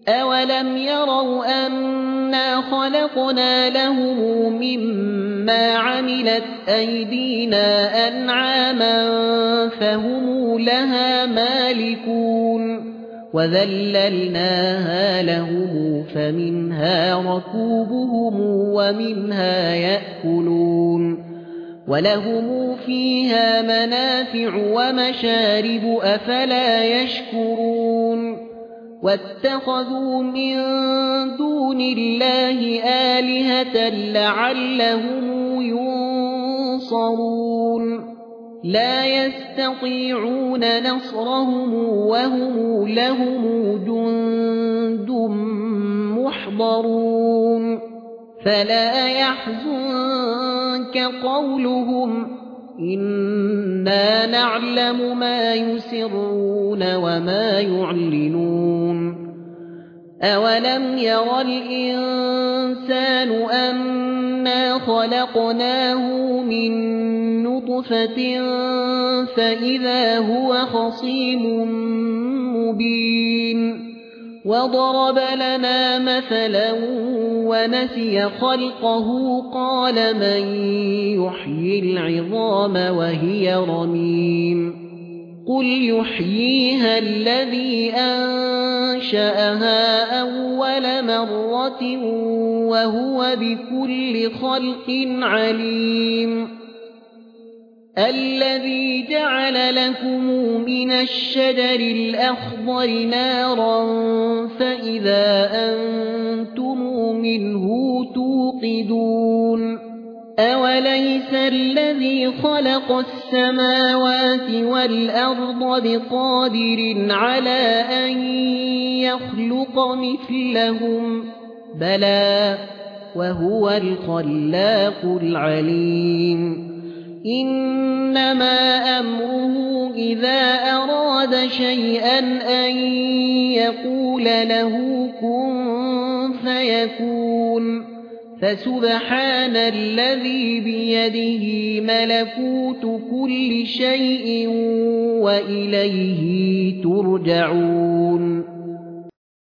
أولم يروا أنا خلقنا لهم مما عملت أيدينا أنعاما فهم لها مالكون وذللناها لهم فمنها ركوبهم ومنها يأكلون ولهم فيها منافع ومشارب أفلا يشكرون واتخذوا من دون الله آلهة لعلهم ينصرون لا يستطيعون نصرهم وهم لهم جند محضرون فلا يحزنك قولهم إنا نعلم ما يسرون وما يعلنون أولم ير الإنسان أنا خلقناه من نطفة فإذا هو خصيم مبين وضرب لنا مثلا ونسي خلقه قال من يحيي العظام وهي رميم قل يحييها الذي أنشأها أول مرة وهو بكل خلق عليم الذي جعل لكم من الشجر الأخضر نارا فإذا أنتم منه توقدون أوليس الذي خلق السماوات والأرض بقادر على أن يخلق مثلهم بلى وهو الخلاق العليم إنما أمره إذا أراد شيئا أن يقول له كن فيكون فسبحان الذي بيده ملكوت كل شيء وإليه ترجعون